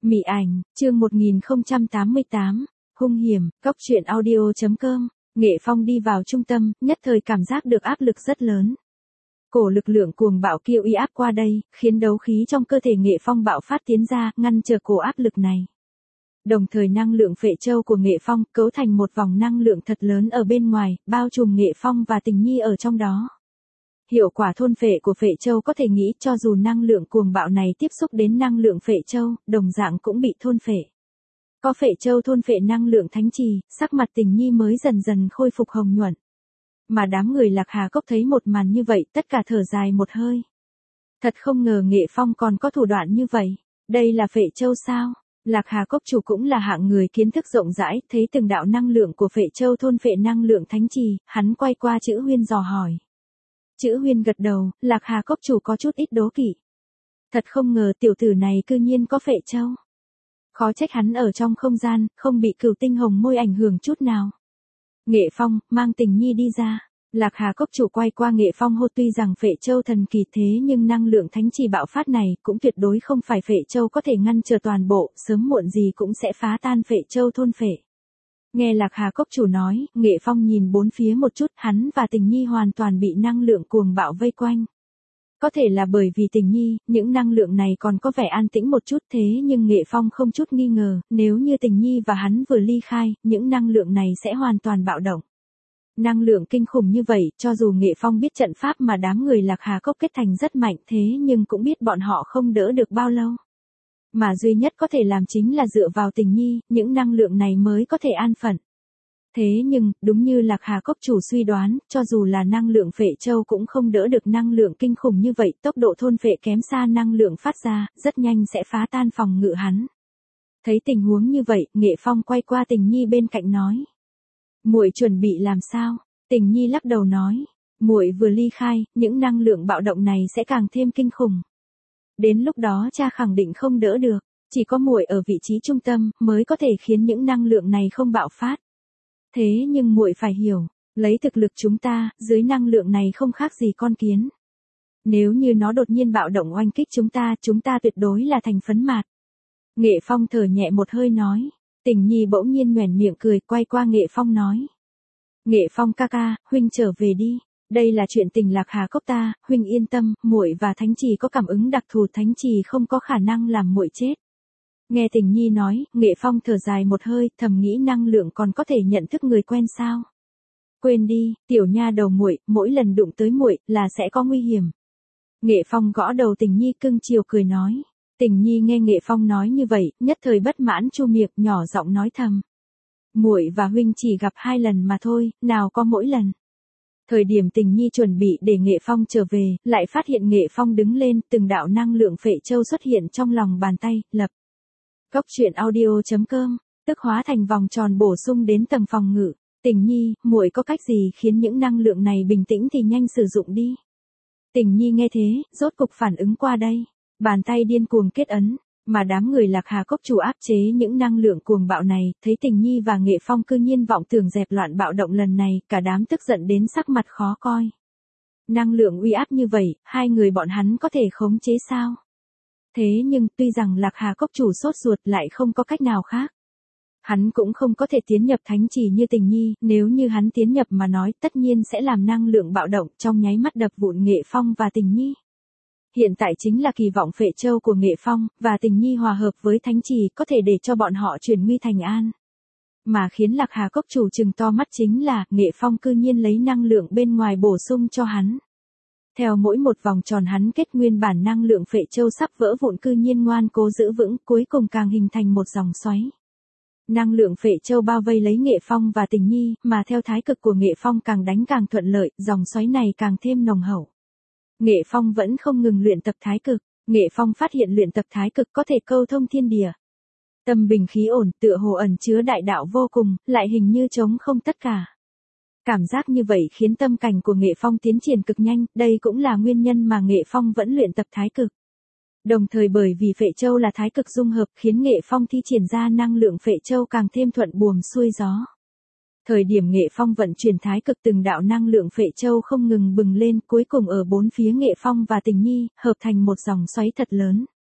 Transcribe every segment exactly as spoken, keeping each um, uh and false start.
Mị ảnh, chương một nghìn không trăm tám mươi tám, hung hiểm, cóc truyện audio chấm com, Nghệ Phong đi vào trung tâm, nhất thời cảm giác được áp lực rất lớn. Cổ lực lượng cuồng bạo kia uy áp qua đây, khiến đấu khí trong cơ thể Nghệ Phong bạo phát tiến ra, ngăn trở cổ áp lực này. Đồng thời năng lượng phệ châu của Nghệ Phong cấu thành một vòng năng lượng thật lớn ở bên ngoài, bao trùm Nghệ Phong và Tình Nhi ở trong đó. Hiệu quả thôn phệ của phệ châu có thể nghĩ cho dù năng lượng cuồng bạo này tiếp xúc đến năng lượng phệ châu, đồng dạng cũng bị thôn phệ. Có phệ châu thôn phệ năng lượng thánh trì, sắc mặt Tình Nhi mới dần dần khôi phục hồng nhuận. Mà đám người Lạc Hà Cốc thấy một màn như vậy, tất cả thở dài một hơi. Thật không ngờ Nghệ Phong còn có thủ đoạn như vậy. Đây là phệ châu sao? Lạc Hà Cốc chủ cũng là hạng người kiến thức rộng rãi, thấy từng đạo năng lượng của phệ châu thôn phệ năng lượng thánh trì, hắn quay qua Chữ Huyên dò hỏi. Chữ Huyên gật đầu, Lạc Hà Cốc chủ có chút ít đố kỵ. Thật không ngờ tiểu tử này cư nhiên có phệ châu. Khó trách hắn ở trong không gian, không bị cửu tinh hồng môi ảnh hưởng chút nào. Nghệ Phong, mang Tình Nhi đi ra. Lạc Hà Cốc chủ quay qua Nghệ Phong hô, tuy rằng phệ châu thần kỳ thế nhưng năng lượng thánh trì bạo phát này cũng tuyệt đối không phải phệ châu có thể ngăn trở toàn bộ, sớm muộn gì cũng sẽ phá tan phệ châu thôn phệ. Nghe Lạc Hà Cốc chủ nói, Nghệ Phong nhìn bốn phía một chút, hắn và Tình Nhi hoàn toàn bị năng lượng cuồng bạo vây quanh. Có thể là bởi vì Tình Nhi, những năng lượng này còn có vẻ an tĩnh một chút, thế nhưng Nghệ Phong không chút nghi ngờ, nếu như Tình Nhi và hắn vừa ly khai, những năng lượng này sẽ hoàn toàn bạo động. Năng lượng kinh khủng như vậy, cho dù Nghệ Phong biết trận pháp mà đám người Lạc Hà Cốc kết thành rất mạnh thế nhưng cũng biết bọn họ không đỡ được bao lâu. Mà duy nhất có thể làm chính là dựa vào Tình Nhi, những năng lượng này mới có thể an phận. Thế nhưng, đúng như Lạc Hà Cốc chủ suy đoán, cho dù là năng lượng phệ châu cũng không đỡ được năng lượng kinh khủng như vậy, tốc độ thôn phệ kém xa năng lượng phát ra, rất nhanh sẽ phá tan phòng ngự hắn. Thấy tình huống như vậy, Nghệ Phong quay qua Tình Nhi bên cạnh nói. Muội chuẩn bị làm sao? Tình Nhi lắc đầu nói. Muội vừa ly khai, những năng lượng bạo động này sẽ càng thêm kinh khủng. Đến lúc đó cha khẳng định không đỡ được, chỉ có muội ở vị trí trung tâm mới có thể khiến những năng lượng này không bạo phát. Thế nhưng muội phải hiểu, lấy thực lực chúng ta, dưới năng lượng này không khác gì con kiến. Nếu như nó đột nhiên bạo động oanh kích chúng ta, chúng ta tuyệt đối là thành phấn mạt. Nghệ Phong thở nhẹ một hơi nói. Tình Nhi bỗng nhiên nhoẻn miệng cười, quay qua Nghệ Phong nói. Nghệ Phong ca ca, huynh trở về đi. Đây là chuyện tình Lạc Hà Cốc ta, huynh yên tâm, muội và thánh trì có cảm ứng đặc thù, thánh trì không có khả năng làm muội chết. Nghe Tình Nhi nói, Nghệ Phong thở dài một hơi, thầm nghĩ năng lượng còn có thể nhận thức người quen sao? Quên đi, tiểu nha đầu muội, mỗi lần đụng tới muội là sẽ có nguy hiểm. Nghệ Phong gõ đầu Tình Nhi cưng chiều cười nói. Tình Nhi nghe Nghệ Phong nói như vậy, nhất thời bất mãn chu miệng, nhỏ giọng nói thầm. Muội và huynh chỉ gặp hai lần mà thôi, nào có mỗi lần. Thời điểm Tình Nhi chuẩn bị để Nghệ Phong trở về, lại phát hiện Nghệ Phong đứng lên, từng đạo năng lượng phệ châu xuất hiện trong lòng bàn tay, lập. Cóc truyện audio chấm com, tức hóa thành vòng tròn bổ sung đến tầng phòng ngự. Tình Nhi, muội có cách gì khiến những năng lượng này bình tĩnh thì nhanh sử dụng đi. Tình Nhi nghe thế, rốt cục phản ứng qua đây. Bàn tay điên cuồng kết ấn, mà đám người Lạc Hà Cốc chủ áp chế những năng lượng cuồng bạo này, thấy Tình Nhi và Nghệ Phong cư nhiên vọng tưởng dẹp loạn bạo động lần này, cả đám tức giận đến sắc mặt khó coi. Năng lượng uy áp như vậy, hai người bọn hắn có thể khống chế sao? Thế nhưng, tuy rằng Lạc Hà Cốc chủ sốt ruột lại không có cách nào khác. Hắn cũng không có thể tiến nhập thánh trì như Tình Nhi, nếu như hắn tiến nhập mà nói tất nhiên sẽ làm năng lượng bạo động trong nháy mắt đập vụn Nghệ Phong và Tình Nhi. Hiện tại chính là kỳ vọng phệ châu của Nghệ Phong, và Tình Nhi hòa hợp với thánh trì có thể để cho bọn họ chuyển nguy thành an. Mà khiến Lạc Hà Cốc chủ trừng to mắt chính là, Nghệ Phong cư nhiên lấy năng lượng bên ngoài bổ sung cho hắn. Theo mỗi một vòng tròn hắn kết nguyên bản năng lượng phệ châu sắp vỡ vụn cư nhiên ngoan cố giữ vững, cuối cùng càng hình thành một dòng xoáy. Năng lượng phệ châu bao vây lấy Nghệ Phong và Tình Nhi, mà theo thái cực của Nghệ Phong càng đánh càng thuận lợi, dòng xoáy này càng thêm nồng hậu. Nghệ Phong vẫn không ngừng luyện tập thái cực, Nghệ Phong phát hiện luyện tập thái cực có thể câu thông thiên địa. Tâm bình khí ổn, tựa hồ ẩn chứa đại đạo vô cùng, lại hình như trống không tất cả. Cảm giác như vậy khiến tâm cảnh của Nghệ Phong tiến triển cực nhanh, đây cũng là nguyên nhân mà Nghệ Phong vẫn luyện tập thái cực. Đồng thời bởi vì phệ châu là thái cực dung hợp khiến Nghệ Phong thi triển ra năng lượng phệ châu càng thêm thuận buồm xuôi gió. Thời điểm Nghệ Phong vận chuyển thái cực từng đạo năng lượng phệ châu không ngừng bừng lên, cuối cùng ở bốn phía Nghệ Phong và Tình Nhi, hợp thành một dòng xoáy thật lớn.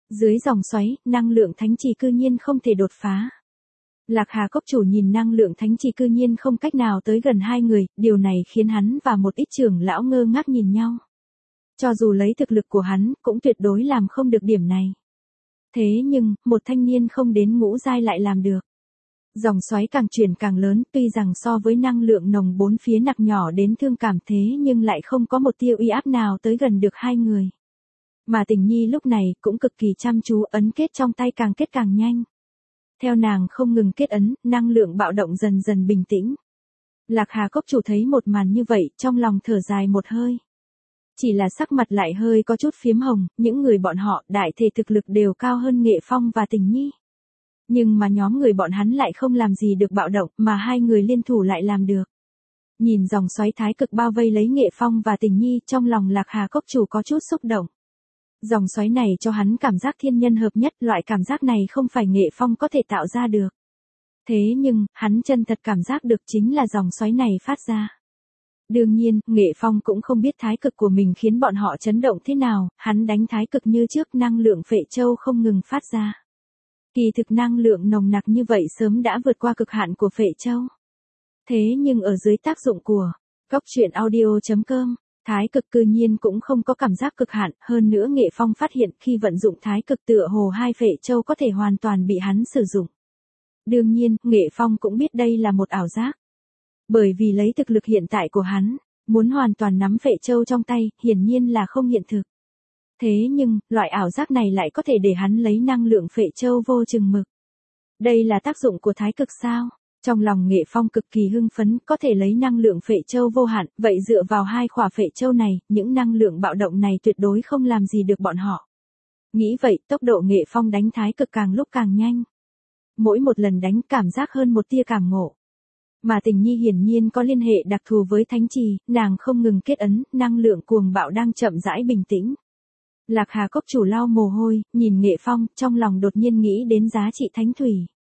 Dưới dòng xoáy, năng lượng thánh trì cư nhiên không thể đột phá. Lạc Hà Cốc chủ nhìn năng lượng thánh trì cư nhiên không cách nào tới gần hai người, điều này khiến hắn và một ít trưởng lão ngơ ngác nhìn nhau. Cho dù lấy thực lực của hắn, cũng tuyệt đối làm không được điểm này. Thế nhưng, một thanh niên không đến ngũ giai lại làm được. Dòng xoáy càng chuyển càng lớn, tuy rằng so với năng lượng nồng bốn phía nặc nhỏ đến thương cảm thế nhưng lại không có một tia uy áp nào tới gần được hai người. Mà Tình Nhi lúc này cũng cực kỳ chăm chú, ấn kết trong tay càng kết càng nhanh. Theo nàng không ngừng kết ấn, năng lượng bạo động dần dần bình tĩnh. Lạc Hà Cốc chủ thấy một màn như vậy, trong lòng thở dài một hơi. Chỉ là sắc mặt lại hơi có chút phiếm hồng, những người bọn họ đại thể thực lực đều cao hơn Nghệ Phong và Tình Nhi. Nhưng mà nhóm người bọn hắn lại không làm gì được bạo động, mà hai người liên thủ lại làm được. Nhìn dòng xoáy thái cực bao vây lấy Nghệ Phong và Tình Nhi, trong lòng Lạc Hà Cốc chủ có chút xúc động. Dòng xoáy này cho hắn cảm giác thiên nhân hợp nhất, loại cảm giác này không phải Nghệ Phong có thể tạo ra được. Thế nhưng, hắn chân thật cảm giác được chính là dòng xoáy này phát ra. Đương nhiên, Nghệ Phong cũng không biết thái cực của mình khiến bọn họ chấn động thế nào, hắn đánh thái cực như trước, năng lượng Phệ Châu không ngừng phát ra. Kỳ thực năng lượng nồng nặc như vậy sớm đã vượt qua cực hạn của Phệ Châu. Thế nhưng ở dưới tác dụng của Cốc truyện audio chấm com, thái cực cư nhiên cũng không có cảm giác cực hạn, hơn nữa Nghệ Phong phát hiện khi vận dụng thái cực tựa hồ hai Phệ Châu có thể hoàn toàn bị hắn sử dụng. Đương nhiên, Nghệ Phong cũng biết đây là một ảo giác. Bởi vì lấy thực lực hiện tại của hắn, muốn hoàn toàn nắm Phệ Châu trong tay, hiển nhiên là không hiện thực. Thế nhưng, loại ảo giác này lại có thể để hắn lấy năng lượng Phệ Châu vô chừng mực. Đây là tác dụng của thái cực sao? Trong lòng Nghệ Phong cực kỳ hưng phấn, có thể lấy năng lượng Phệ Châu vô hạn, vậy dựa vào hai khỏa Phệ Châu này, những năng lượng bạo động này tuyệt đối không làm gì được bọn họ. Nghĩ vậy, tốc độ Nghệ Phong đánh thái cực càng lúc càng nhanh. Mỗi một lần đánh cảm giác hơn một tia cảm ngộ. Mà Tình Nhi hiển nhiên có liên hệ đặc thù với thánh trì, nàng không ngừng kết ấn, năng lượng cuồng bạo đang chậm rãi bình tĩnh. Lạc Hà Cốc chủ lau mồ hôi, nhìn Nghệ Phong, trong lòng đột nhiên nghĩ đến giá trị thánh thủy.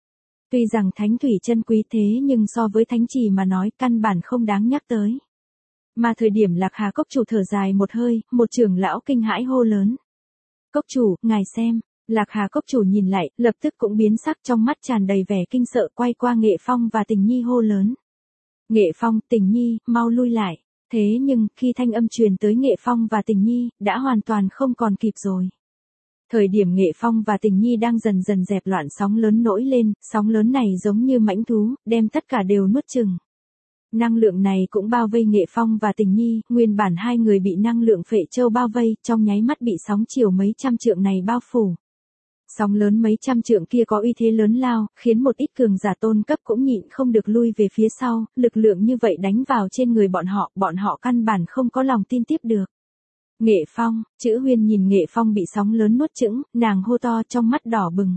Tuy rằng thánh thủy chân quý thế nhưng so với thánh trì mà nói căn bản không đáng nhắc tới. Mà thời điểm Lạc Hà Cốc chủ thở dài một hơi, một trưởng lão kinh hãi hô lớn. Cốc chủ, ngài xem. Lạc Hà Cốc chủ nhìn lại, lập tức cũng biến sắc, trong mắt tràn đầy vẻ kinh sợ, quay qua Nghệ Phong và Tình Nhi hô lớn. Nghệ Phong, Tình Nhi, mau lui lại. Thế nhưng, khi thanh âm truyền tới Nghệ Phong và Tình Nhi, đã hoàn toàn không còn kịp rồi. Thời điểm Nghệ Phong và Tình Nhi đang dần dần dẹp loạn, sóng lớn nổi lên, sóng lớn này giống như mãnh thú, đem tất cả đều nuốt chửng. Năng lượng này cũng bao vây Nghệ Phong và Tình Nhi, nguyên bản hai người bị năng lượng Phệ Châu bao vây, trong nháy mắt bị sóng chiều mấy trăm trượng này bao phủ. Sóng lớn mấy trăm trượng kia có uy thế lớn lao, khiến một ít cường giả tôn cấp cũng nhịn không được lui về phía sau, lực lượng như vậy đánh vào trên người bọn họ, bọn họ căn bản không có lòng tin tiếp được. Nghệ Phong, Chữ Huyên nhìn Nghệ Phong bị sóng lớn nuốt chửng, nàng hô to trong mắt đỏ bừng.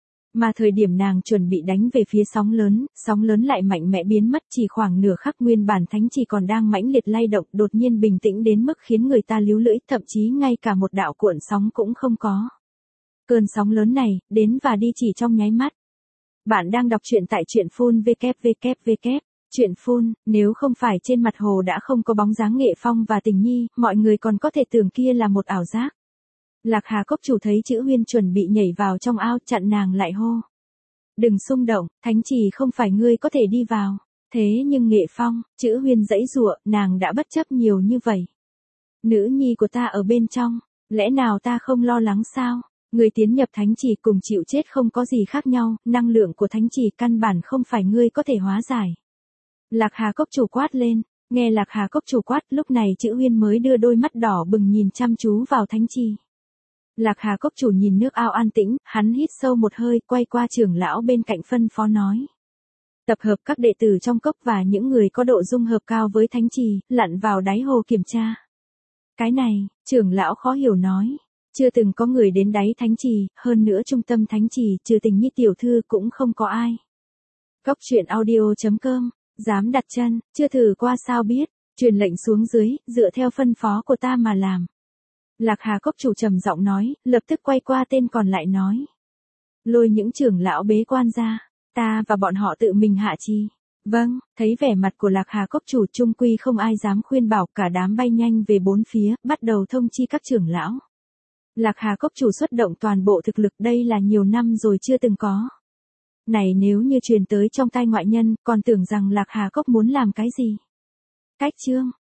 Mà thời điểm nàng chuẩn bị đánh về phía sóng lớn, sóng lớn lại mạnh mẽ biến mất, chỉ khoảng nửa khắc nguyên bản thánh chỉ còn đang mãnh liệt lay động, đột nhiên bình tĩnh đến mức khiến người ta líu lưỡi, thậm chí ngay cả một đạo cuộn sóng cũng không có. Cơn sóng lớn này, đến và đi chỉ trong nháy mắt. Bạn đang đọc truyện tại truyện phun vê kép vê kép vê kép. Truyện phun, nếu không phải trên mặt hồ đã không có bóng dáng Nghệ Phong và Tình Nhi, mọi người còn có thể tưởng kia là một ảo giác. Lạc Hà Cốc chủ thấy Chữ Huyên chuẩn bị nhảy vào trong ao, chặn nàng lại hô. Đừng xung động, thánh trì không phải ngươi có thể đi vào. Thế nhưng Nghệ Phong, Chữ Huyên giãy giụa, nàng đã bất chấp nhiều như vậy. Nữ nhi của ta ở bên trong, lẽ nào ta không lo lắng sao? Người tiến nhập thánh trì cùng chịu chết không có gì khác nhau, năng lượng của thánh trì căn bản không phải ngươi có thể hóa giải. Lạc Hà Cốc chủ quát lên, nghe Lạc Hà Cốc chủ quát, lúc này Chữ Huyên mới đưa đôi mắt đỏ bừng nhìn chăm chú vào thánh trì. Lạc Hà Cốc chủ nhìn nước ao an tĩnh, hắn hít sâu một hơi, quay qua trưởng lão bên cạnh phân phó nói. Tập hợp các đệ tử trong cốc và những người có độ dung hợp cao với thánh trì, lặn vào đáy hồ kiểm tra. Cái này, trưởng lão khó hiểu nói. Chưa từng có người đến đáy thánh trì, hơn nữa trung tâm thánh trì, trừ Tình Nhi tiểu thư cũng không có ai. Cốc truyện audio chấm com, dám đặt chân, chưa thử qua sao biết, truyền lệnh xuống dưới, dựa theo phân phó của ta mà làm. Lạc Hà Cốc chủ trầm giọng nói, lập tức quay qua tên còn lại nói. Lôi những trưởng lão bế quan ra, ta và bọn họ tự mình hạ chi. Vâng, thấy vẻ mặt của Lạc Hà Cốc chủ trung quy không ai dám khuyên bảo, cả đám bay nhanh về bốn phía, bắt đầu thông chi các trưởng lão. Lạc Hà Cốc chủ xuất động toàn bộ thực lực, đây là nhiều năm rồi chưa từng có. Này nếu như truyền tới trong tai ngoại nhân, còn tưởng rằng Lạc Hà Cốc muốn làm cái gì? Cách chương